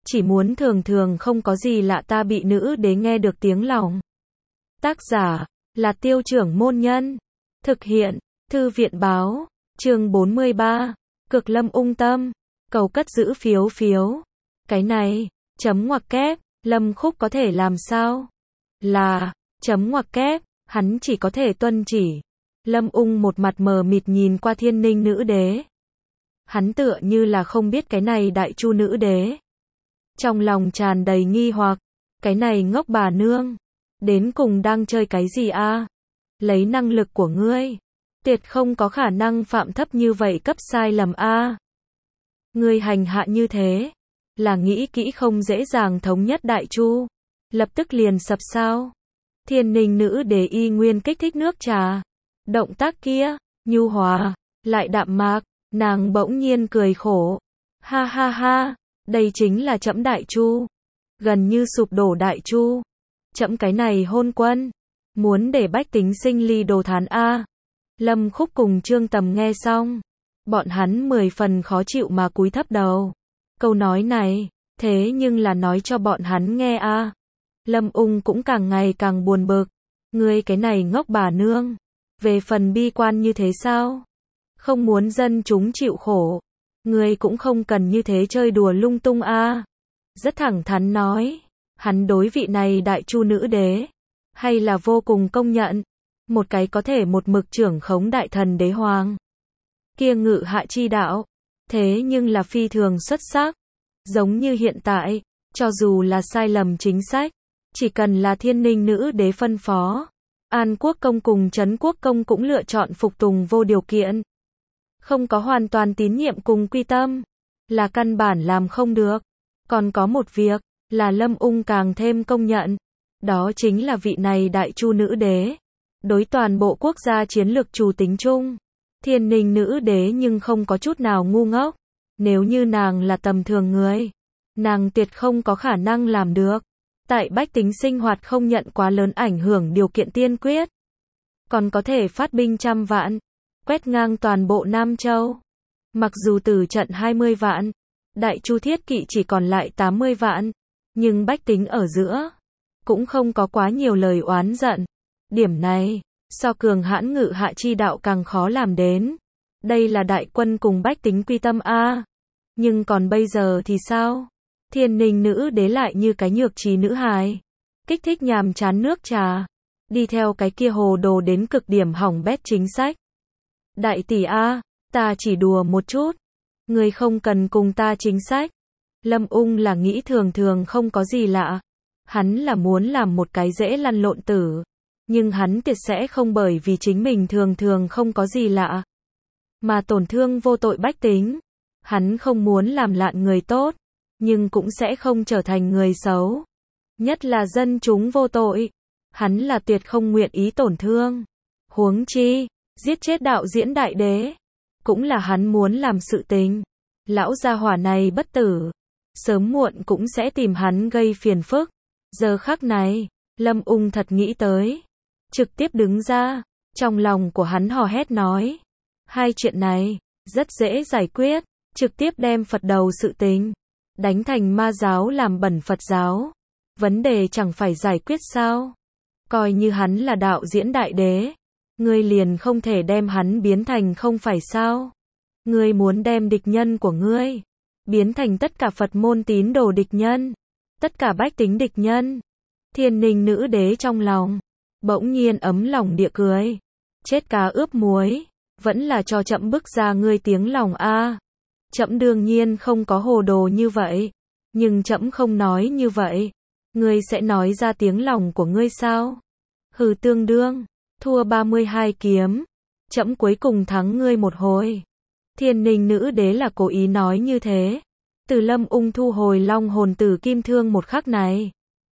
chỉ muốn thường thường không có gì lạ ta bị nữ đế nghe được tiếng lòng. Tác giả là Tiêu Trưởng Môn Nhân. Thực hiện Thư viện Báo. Chương 43. Cực Lâm ung tâm. Cầu cất giữ phiếu phiếu. Cái này, chấm ngoặc kép, Lâm Khúc có thể làm sao? Là, chấm ngoặc kép, hắn chỉ có thể tuân chỉ. Lâm ung một mặt mờ mịt nhìn qua Thiên Ninh nữ đế. Hắn tựa như là không biết cái này Đại Chu nữ đế. Trong lòng tràn đầy nghi hoặc, cái này ngốc bà nương, đến cùng đang chơi cái gì a? Lấy năng lực của ngươi, tuyệt không có khả năng phạm thấp như vậy cấp sai lầm a. Ngươi hành hạ như thế, là nghĩ kỹ không dễ dàng thống nhất Đại Chu, lập tức liền sập sao? Thiên Ninh nữ đế y nguyên kích thích nước trà. Động tác kia, nhu hòa, lại đạm mạc, nàng bỗng nhiên cười khổ. Ha ha ha, đây chính là trẫm Đại Chu. Gần như sụp đổ Đại Chu. Trẫm cái này hôn quân, muốn để bách tính sinh ly đồ thán a. Lâm Khúc cùng Trương Tầm nghe xong, bọn hắn 10 phần khó chịu mà cúi thấp đầu. Câu nói này, thế nhưng là nói cho bọn hắn nghe a. Lâm ung cũng càng ngày càng buồn bực. Ngươi cái này ngốc bà nương, về phần bi quan như thế sao? Không muốn dân chúng chịu khổ. Ngươi cũng không cần như thế chơi đùa lung tung a. Rất thẳng thắn nói, hắn đối vị này Đại Chu nữ đế, hay là vô cùng công nhận. Một cái có thể một mực trưởng khống đại thần đế hoàng. Kia ngự hạ chi đạo, thế nhưng là phi thường xuất sắc. Giống như hiện tại, cho dù là sai lầm chính sách, chỉ cần là Thiên Ninh nữ đế phân phó, An Quốc công cùng Trấn Quốc công cũng lựa chọn phục tùng vô điều kiện. Không có hoàn toàn tín nhiệm cùng quy tâm, là căn bản làm không được. Còn có một việc, là Lâm ung càng thêm công nhận. Đó chính là vị này Đại Chu nữ đế. Đối toàn bộ quốc gia chiến lược chủ tính chung. Thiên Ninh nữ đế nhưng không có chút nào ngu ngốc. Nếu như nàng là tầm thường người, nàng tuyệt không có khả năng làm được. Tại bách tính sinh hoạt không nhận quá lớn ảnh hưởng điều kiện tiên quyết. Còn có thể phát binh 100 vạn, quét ngang toàn bộ Nam Châu. Mặc dù tử trận 20 vạn, Đại Chu thiết kỵ chỉ còn lại 80 vạn, nhưng bách tính ở giữa, cũng không có quá nhiều lời oán giận. Điểm này, so cường hãn ngự hạ chi đạo càng khó làm đến. Đây là đại quân cùng bách tính quy tâm a. Nhưng còn bây giờ thì sao? Thiên Ninh nữ đế lại như cái nhược trí nữ hài, kích thích nhàm chán nước trà, đi theo cái kia hồ đồ đến cực điểm hỏng bét chính sách. Đại tỷ a, ta chỉ đùa một chút, người không cần cùng ta chính sách. Lâm ung là nghĩ thường thường không có gì lạ, hắn là muốn làm một cái dễ lăn lộn tử, nhưng hắn tuyệt sẽ không bởi vì chính mình thường thường không có gì lạ, mà tổn thương vô tội bách tính. Hắn không muốn làm lạn người tốt, nhưng cũng sẽ không trở thành người xấu. Nhất là dân chúng vô tội, hắn là tuyệt không nguyện ý tổn thương. Huống chi, giết chết đạo diễn đại đế, cũng là hắn muốn làm sự tình. Lão gia hỏa này bất tử, sớm muộn cũng sẽ tìm hắn gây phiền phức. Giờ khắc này, Lâm ung thật nghĩ tới, trực tiếp đứng ra, trong lòng của hắn hò hét nói. Hai chuyện này, rất dễ giải quyết, trực tiếp đem Phật đầu sự tình, đánh thành ma giáo làm bẩn Phật giáo. Vấn đề chẳng phải giải quyết sao? Coi như hắn là đạo diễn đại đế, ngươi liền không thể đem hắn biến thành không phải sao? Ngươi muốn đem địch nhân của ngươi biến thành tất cả Phật môn tín đồ địch nhân, tất cả bách tính địch nhân. Thiên Ninh nữ đế trong lòng bỗng nhiên ấm lòng địa cười. Chết cá ướp muối, vẫn là cho trẫm bức ra ngươi tiếng lòng a. Trẫm đương nhiên không có hồ đồ như vậy, nhưng trẫm không nói như vậy. Ngươi sẽ nói ra tiếng lòng của ngươi sao? Hừ, tương đương thua 32 kiếm, trẫm cuối cùng thắng ngươi một hồi. Thiên Ninh nữ đế là cố ý nói như thế. Từ Lâm ung thu hồi long hồn tử kim thương một khắc này,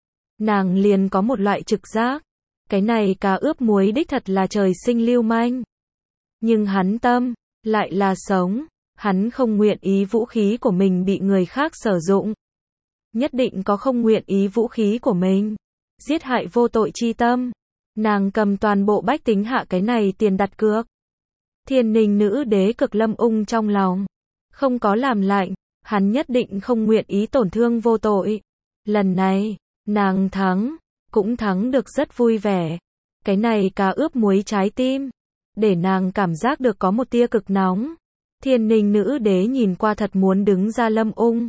nàng liền có một loại trực giác, cái này cá ướp muối đích thật là trời sinh lưu manh. Nhưng hắn tâm lại là sống, hắn không nguyện ý vũ khí của mình bị người khác sử dụng. Nhất định có không nguyện ý vũ khí của mình giết hại vô tội chi tâm. Nàng cầm toàn bộ bách tính hạ cái này tiền đặt cược. Thiên Ninh nữ đế cực Lâm ung trong lòng không có làm lạnh, hắn nhất định không nguyện ý tổn thương vô tội. Lần này, nàng thắng, cũng thắng được rất vui vẻ. Cái này cá ướp muối trái tim, để nàng cảm giác được có một tia cực nóng. Thiên Ninh nữ đế nhìn qua thật muốn đứng ra Lâm Ung.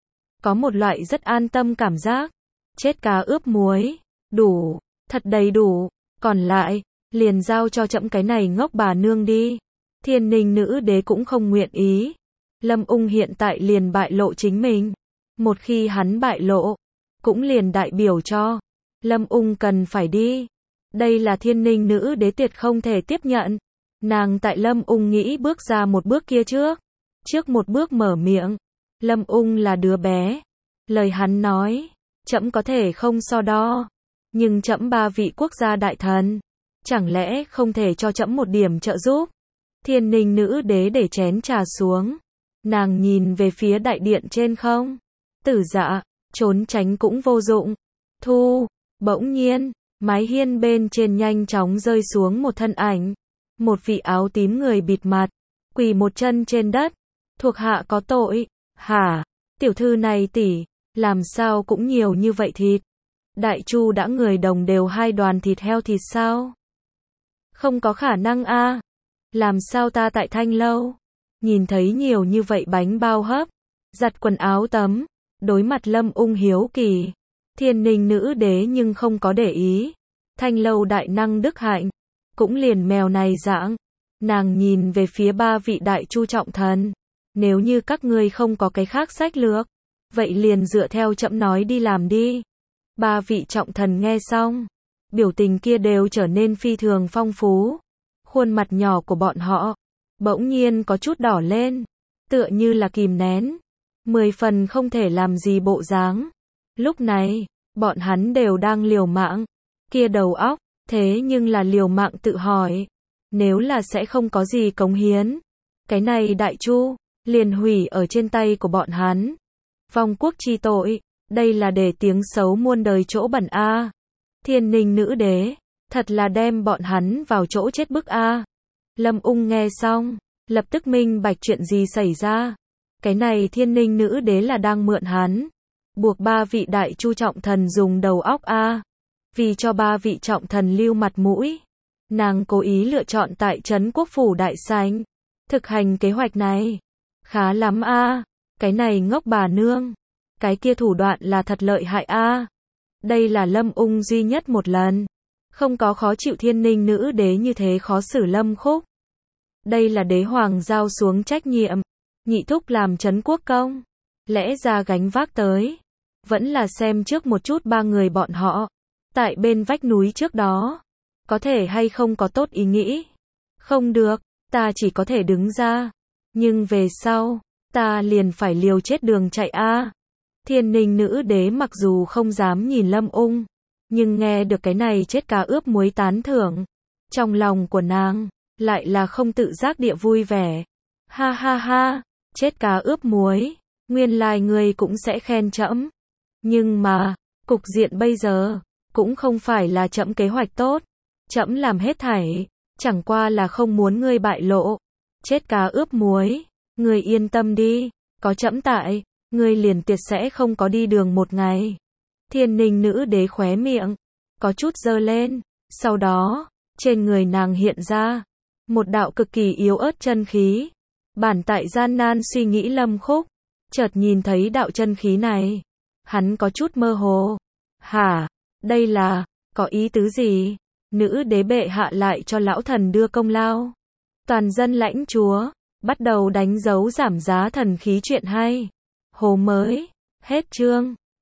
Có một loại rất an tâm cảm giác. Chết cá ướp muối, đủ, thật đầy đủ, còn lại, liền giao cho trẫm cái này ngốc bà nương đi. Thiên Ninh nữ đế cũng không nguyện ý. Lâm Ung hiện tại liền bại lộ chính mình. Một khi hắn bại lộ, cũng liền đại biểu cho Lâm Ung cần phải đi. Đây là Thiên Ninh nữ đế tuyệt không thể tiếp nhận. Nàng tại Lâm Ung nghĩ bước ra một bước kia trước một bước mở miệng. Lâm Ung là đứa bé. Lời hắn nói, trẫm có thể không so đo. Nhưng trẫm 3 vị quốc gia đại thần, chẳng lẽ không thể cho trẫm một điểm trợ giúp? Thiên Ninh nữ đế để chén trà xuống. Nàng nhìn về phía đại điện trên không. Tử Dạ, trốn tránh cũng vô dụng. Thu, bỗng nhiên, mái hiên bên trên nhanh chóng rơi xuống một thân ảnh. Một vị áo tím người bịt mặt, quỳ một chân trên đất. Thuộc hạ có tội. Hả? Tiểu thư này tỷ, làm sao cũng nhiều như vậy thịt? Đại Chu đã người đồng đều 2 đoàn thịt heo thịt sao? Không có khả năng a. Làm sao ta tại Thanh Lâu nhìn thấy nhiều như vậy bánh bao hấp, giặt quần áo tắm, đối mặt Lâm Ung hiếu kỳ. Thiên Ninh nữ đế nhưng không có để ý. Thanh Lâu đại năng đức hạnh, cũng liền mèo này dạng. Nàng nhìn về phía 3 vị đại chu trọng thần. Nếu như các ngươi không có cái khác sách lược, vậy liền dựa theo trẫm nói đi làm đi. 3 vị trọng thần nghe xong, biểu tình kia đều trở nên phi thường phong phú. Khuôn mặt nhỏ của bọn họ bỗng nhiên có chút đỏ lên, tựa như là kìm nén, 10 phần không thể làm gì bộ dáng. Lúc này, bọn hắn đều đang liều mạng, kia đầu óc, thế nhưng là liều mạng tự hỏi, nếu là sẽ không có gì cống hiến, cái này Đại Chu liền hủy ở trên tay của bọn hắn. Vong quốc chi tội, đây là để tiếng xấu muôn đời chỗ bẩn a. Thiên Ninh nữ đế, thật là đem bọn hắn vào chỗ chết bức a. Lâm Ung nghe xong, lập tức minh bạch chuyện gì xảy ra. Cái này Thiên Ninh nữ đế là đang mượn hắn, buộc 3 vị đại chu trọng thần dùng đầu óc a. Vì cho 3 vị trọng thần lưu mặt mũi, nàng cố ý lựa chọn tại trấn quốc phủ đại sảnh thực hành kế hoạch này. Khá lắm a, cái này ngốc bà nương, cái kia thủ đoạn là thật lợi hại a. Đây là Lâm Ung duy nhất một lần không có khó chịu Thiên Ninh nữ đế như thế khó xử Lâm Khúc. Đây là đế hoàng giao xuống trách nhiệm, nhị thúc làm trấn quốc công, lẽ ra gánh vác tới, vẫn là xem trước một chút 3 người bọn họ, tại bên vách núi trước đó, có thể hay không có tốt ý nghĩ. Không được, ta chỉ có thể đứng ra, nhưng về sau, ta liền phải liều chết đường chạy a. Thiên Ninh nữ đế mặc dù không dám nhìn Lâm Ung, nhưng nghe được cái này chết cá ướp muối tán thưởng, trong lòng của nàng lại là không tự giác địa vui vẻ. Ha ha ha, chết cá ướp muối, nguyên lai ngươi cũng sẽ khen trẫm. Nhưng mà, cục diện bây giờ cũng không phải là trẫm kế hoạch tốt. Trẫm làm hết thảy, chẳng qua là không muốn ngươi bại lộ. Chết cá ướp muối, ngươi yên tâm đi, có trẫm tại, ngươi liền tuyệt sẽ không có đi đường một ngày. Thiên Ninh nữ đế khóe miệng có chút giơ lên, sau đó, trên người nàng hiện ra một đạo cực kỳ yếu ớt chân khí. Bản tại gian nan suy nghĩ Lâm Khúc, chợt nhìn thấy đạo chân khí này, hắn có chút mơ hồ. Hả, đây là, có ý tứ gì? Nữ đế bệ hạ lại cho lão thần đưa công lao. Toàn dân lãnh chúa, bắt đầu đánh dấu giảm giá thần khí chuyện hay. Hồ mới, hết chương.